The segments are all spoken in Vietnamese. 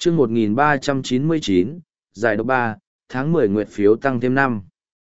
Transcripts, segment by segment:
chương 1399, giải độc 3, tháng 10 nguyệt phiếu tăng thêm 5.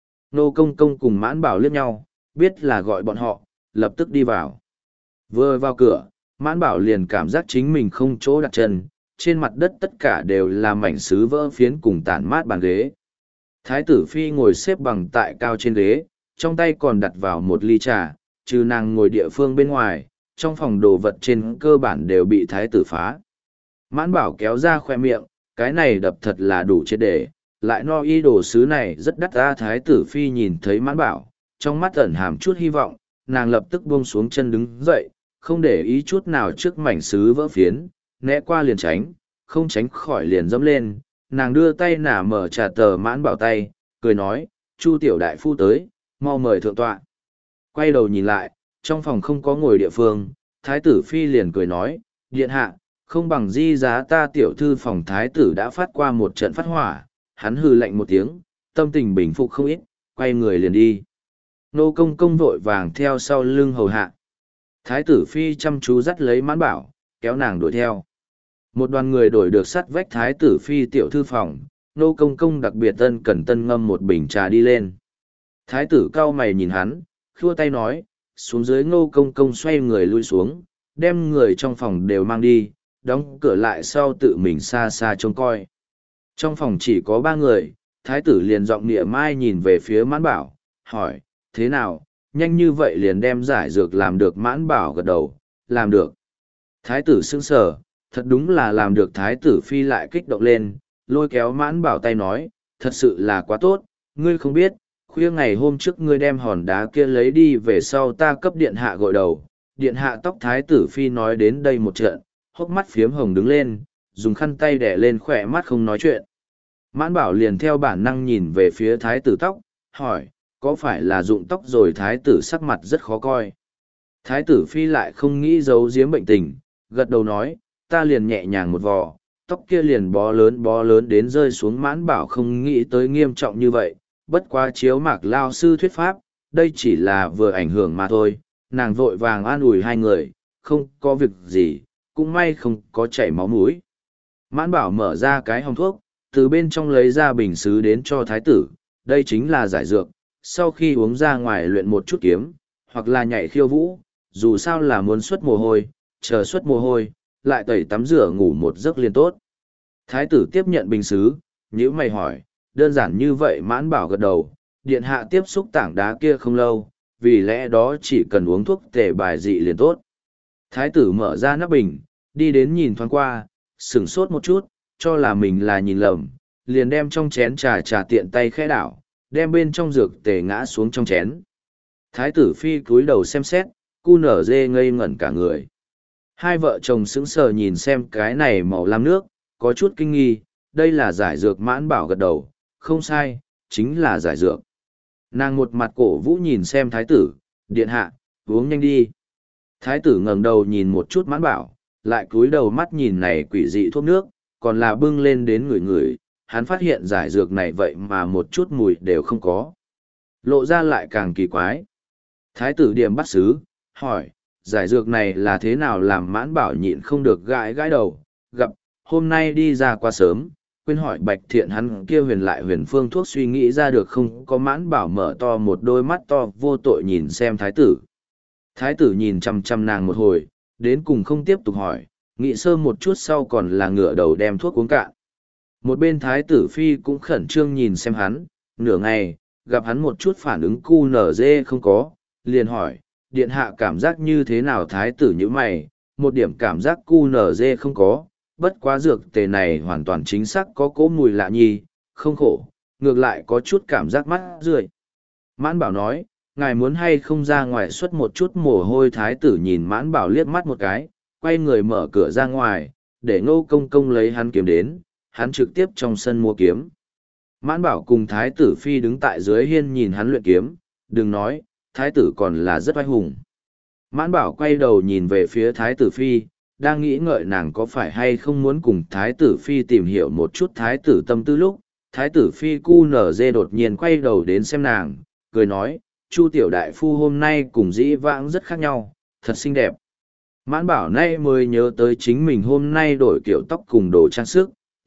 Nô Công Công cùng Mãn Bảo liếc nhau, biết là gọi bọn họ, lập tức đi vào. Vừa vào cửa, Mãn Bảo liền cảm giác chính mình không chỗ đặt chân, trên mặt đất tất cả đều là mảnh sứ vỡ phiến cùng tản mát bàn ghế. Thái tử Phi ngồi xếp bằng tại cao trên ghế, trong tay còn đặt vào một ly trà, trừ nàng ngồi địa phương bên ngoài, trong phòng đồ vật trên cơ bản đều bị thái tử phá. Mãn Bảo kéo ra khoe miệng, cái này đập thật là đủ chết để, lại no y đồ sứ này rất đắt ra. Thái tử Phi nhìn thấy Mãn Bảo, trong mắt ẩn hàm chút hy vọng, nàng lập tức buông xuống chân đứng dậy, không để ý chút nào trước mảnh sứ vỡ phiến, né qua liền tránh, không tránh khỏi liền dẫm lên, nàng đưa tay nả mở trà tờ Mãn Bảo tay, cười nói, Chu tiểu đại phu tới, mau mời thượng tọa. Quay đầu nhìn lại, trong phòng không có ngồi địa phương, Thái tử Phi liền cười nói, điện hạ, không bằng di giá ta tiểu thư phòng thái tử đã phát qua một trận phát hỏa, hắn hừ lạnh một tiếng, tâm tình bình phục không ít, quay người liền đi. Nô Công Công vội vàng theo sau lưng hầu hạ. Thái tử Phi chăm chú dắt lấy Mãn Bảo, kéo nàng đuổi theo. Một đoàn người đổi được sắt vách Thái tử Phi tiểu thư phòng, Nô Công Công đặc biệt cẩn tân ngâm một bình trà đi lên. Thái tử cau mày nhìn hắn, khua tay nói, xuống dưới. Nô Công Công xoay người lui xuống, đem người trong phòng đều mang đi, đóng cửa lại sau tự mình xa xa trông coi. Trong phòng chỉ có 3 người, thái tử liền giọng nịa mai nhìn về phía Mãn Bảo, hỏi, thế nào, nhanh như vậy liền đem giải dược làm được. Mãn Bảo gật đầu, làm được. Thái tử sững sờ, thật đúng là làm được. Thái tử Phi lại kích động lên, lôi kéo Mãn Bảo tay nói, thật sự là quá tốt, ngươi không biết, khuya ngày hôm trước ngươi đem hòn đá kia lấy đi về sau ta cấp điện hạ gội đầu. Điện hạ tóc. Thái tử Phi nói đến đây một trận, hốc mắt phiếm hồng đứng lên, dùng khăn tay đẻ lên khỏe mắt không nói chuyện. Mãn Bảo liền theo bản năng nhìn về phía thái tử tóc, hỏi, có phải là rụng tóc rồi? Thái tử sắc mặt rất khó coi. Thái tử Phi lại không nghĩ giấu giếm bệnh tình, gật đầu nói, ta liền nhẹ nhàng một vò, tóc kia liền bó lớn đến rơi xuống. Mãn Bảo không nghĩ tới nghiêm trọng như vậy, bất quá chiếu Mạc lao sư thuyết pháp, đây chỉ là vừa ảnh hưởng mà thôi. Nàng vội vàng an ủi hai người, không có việc gì, cũng may không có chảy máu mũi. Mãn Bảo mở ra cái hòm thuốc, từ bên trong lấy ra bình sứ đến cho thái tử, đây chính là giải dược, sau khi uống ra ngoài luyện một chút kiếm, hoặc là nhảy khiêu vũ, dù sao là muốn xuất mồ hôi, chờ xuất mồ hôi, lại tẩy tắm rửa ngủ một giấc liền tốt. Thái tử tiếp nhận bình sứ, nhíu mày hỏi, đơn giản như vậy? Mãn Bảo gật đầu, điện hạ tiếp xúc tảng đá kia không lâu, vì lẽ đó chỉ cần uống thuốc tề bài dị liền tốt. Thái tử mở ra nắp bình, đi đến nhìn thoáng qua, sửng sốt một chút, cho là mình là nhìn lầm, liền đem trong chén trà tiện tay khẽ đảo, đem bên trong dược tề ngã xuống trong chén. Thái tử Phi cúi đầu xem xét, cu nở dê ngây ngẩn cả người. Hai vợ chồng sững sờ nhìn xem cái này màu lam nước, có chút kinh nghi, đây là giải dược. Mãn Bảo gật đầu, không sai, chính là giải dược. Nàng một mặt cổ vũ nhìn xem thái tử, điện hạ, uống nhanh đi. Thái tử ngẩng đầu nhìn một chút Mãn Bảo, lại cúi đầu mắt nhìn này quỷ dị thuốc nước, còn là bưng lên đến người, hắn phát hiện giải dược này vậy mà một chút mùi đều không có. Lộ ra lại càng kỳ quái. Thái tử điểm bắt sứ, hỏi, giải dược này là thế nào làm? Mãn Bảo nhịn không được gãi đầu, gặp, hôm nay đi ra quá sớm, quên hỏi Bạch Thiện hắn kia huyền phương thuốc suy nghĩ ra được không có. Mãn Bảo mở to một đôi mắt to vô tội nhìn xem thái tử. Thái tử nhìn chăm chăm nàng một hồi, đến cùng không tiếp tục hỏi, nghĩ sơ một chút sau còn là ngửa đầu đem thuốc uống cạn. Một bên Thái tử Phi cũng khẩn trương nhìn xem hắn, nửa ngày, gặp hắn một chút phản ứng cu nở dê không có, liền hỏi, điện hạ cảm giác như thế nào? Thái tử như mày, một điểm cảm giác cu nở dê không có, bất quá dược tề này hoàn toàn chính xác có cỗ mùi lạ nhi, không khổ, ngược lại có chút cảm giác mắt rượi. Mãn Bảo nói, ngài muốn hay không ra ngoài xuất một chút mồ hôi? Thái tử nhìn Mãn Bảo liếc mắt một cái, quay người mở cửa ra ngoài, để Ngô Công Công lấy hắn kiếm đến, hắn trực tiếp trong sân mua kiếm. Mãn Bảo cùng Thái tử Phi đứng tại dưới hiên nhìn hắn luyện kiếm, đừng nói, Thái tử còn là rất oai hùng. Mãn Bảo quay đầu nhìn về phía Thái tử Phi, đang nghĩ ngợi nàng có phải hay không muốn cùng Thái tử Phi tìm hiểu một chút Thái tử tâm tư lúc, Thái tử Phi cu nở dê đột nhiên quay đầu đến xem nàng, cười nói, Chu tiểu đại phu hôm nay cùng dĩ vãng rất khác nhau, thật xinh đẹp. Mãn Bảo nay mới nhớ tới chính mình hôm nay đổi kiểu tóc cùng đồ trang sức,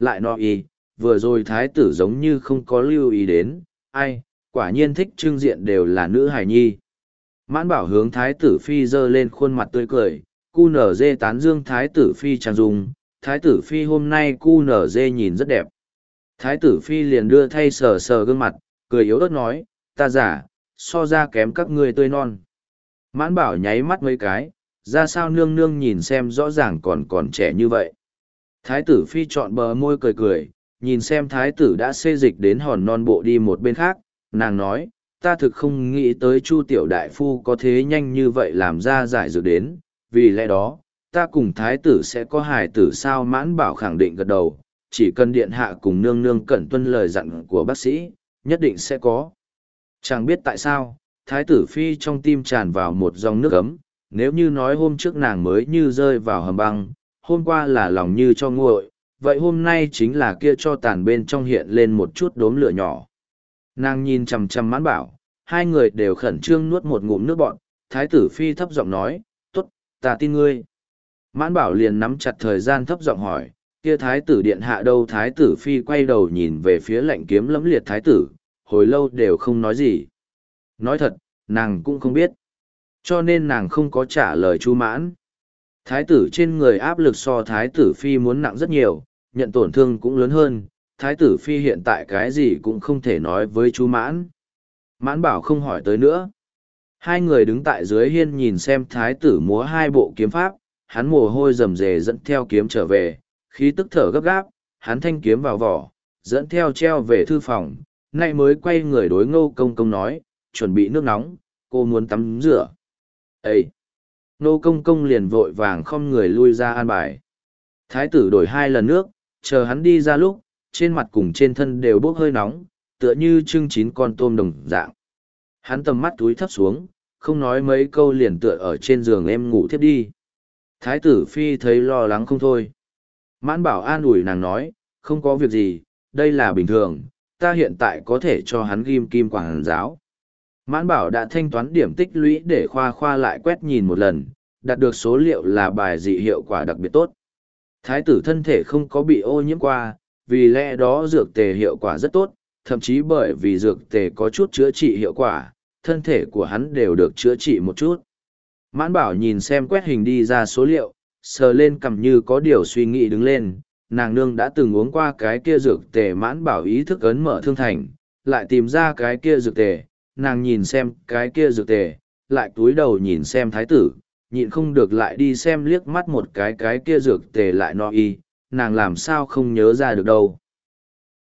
lại no y, vừa rồi thái tử giống như không có lưu ý đến, ai, quả nhiên thích trưng diện đều là nữ hài nhi. Mãn bảo hướng thái tử phi giơ lên khuôn mặt tươi cười, cu nở dê tán dương thái tử phi trang dung, thái tử phi hôm nay cu nở dê nhìn rất đẹp. Thái tử phi liền đưa thay sờ sờ gương mặt, cười yếu ớt nói, ta giả, so ra kém các ngươi tươi non. Mãn bảo nháy mắt mấy cái, ra sao nương nương nhìn xem rõ ràng còn trẻ như vậy. Thái tử phi chọn bờ môi cười cười, nhìn xem thái tử đã xê dịch đến hòn non bộ đi một bên khác, nàng nói, ta thực không nghĩ tới Chu tiểu đại phu có thế nhanh như vậy làm ra giải dược đến, vì lẽ đó, ta cùng thái tử sẽ có hài tử sao. Mãn bảo khẳng định gật đầu, chỉ cần điện hạ cùng nương nương cẩn tuân lời dặn của bác sĩ, nhất định sẽ có. Chẳng biết tại sao, thái tử phi trong tim tràn vào một dòng nước ấm, nếu như nói hôm trước nàng mới như rơi vào hầm băng, hôm qua là lòng như cho nguội, vậy hôm nay chính là kia cho tàn bên trong hiện lên một chút đốm lửa nhỏ. Nàng nhìn chằm chằm Mãn bảo, hai người đều khẩn trương nuốt một ngụm nước bọn, thái tử phi thấp giọng nói, tốt, ta tin ngươi. Mãn bảo liền nắm chặt thời gian thấp giọng hỏi, kia thái tử điện hạ đâu. Thái tử phi quay đầu nhìn về phía lạnh kiếm lẫm liệt thái tử, hồi lâu đều không nói gì. Nói thật, nàng cũng không biết. Cho nên nàng không có trả lời Chu Mãn. Thái tử trên người áp lực so thái tử phi muốn nặng rất nhiều, nhận tổn thương cũng lớn hơn. Thái tử phi hiện tại cái gì cũng không thể nói với Chu Mãn. Mãn bảo không hỏi tới nữa. Hai người đứng tại dưới hiên nhìn xem thái tử múa hai bộ kiếm pháp, hắn mồ hôi rầm rề dẫn theo kiếm trở về, khí tức thở gấp gáp, hắn thanh kiếm vào vỏ, dẫn theo treo về thư phòng, nay mới quay người đối Ngô Công Công nói, chuẩn bị nước nóng, cô muốn tắm rửa. Ê! Ngô Công Công liền vội vàng không người lui ra an bài. Thái tử đổi hai lần nước, chờ hắn đi ra lúc, trên mặt cùng trên thân đều bốc hơi nóng, tựa như trưng chín con tôm đồng dạng. Hắn tầm mắt túi thấp xuống, không nói mấy câu liền tựa ở trên giường em ngủ thiếp đi. Thái tử phi thấy lo lắng không thôi. Mãn bảo an ủi nàng nói, không có việc gì, đây là bình thường, ta hiện tại có thể cho hắn ghim kim quảng giáo. Mãn bảo đã thanh toán điểm tích lũy để khoa lại quét nhìn một lần, đạt được số liệu là bài dị hiệu quả đặc biệt tốt. Thái tử thân thể không có bị ô nhiễm qua, vì lẽ đó dược tề hiệu quả rất tốt, thậm chí bởi vì dược tề có chút chữa trị hiệu quả, thân thể của hắn đều được chữa trị một chút. Mãn bảo nhìn xem quét hình đi ra số liệu, sờ lên cằm như có điều suy nghĩ đứng lên, nàng nương đã từng uống qua cái kia dược tề. Mãn bảo ý thức ấn mở thương thành, lại tìm ra cái kia dược tề, nàng nhìn xem cái kia dược tề, lại túi đầu nhìn xem thái tử, nhịn không được lại đi xem liếc mắt một cái kia dược tề lại no y, nàng làm sao không nhớ ra được đâu.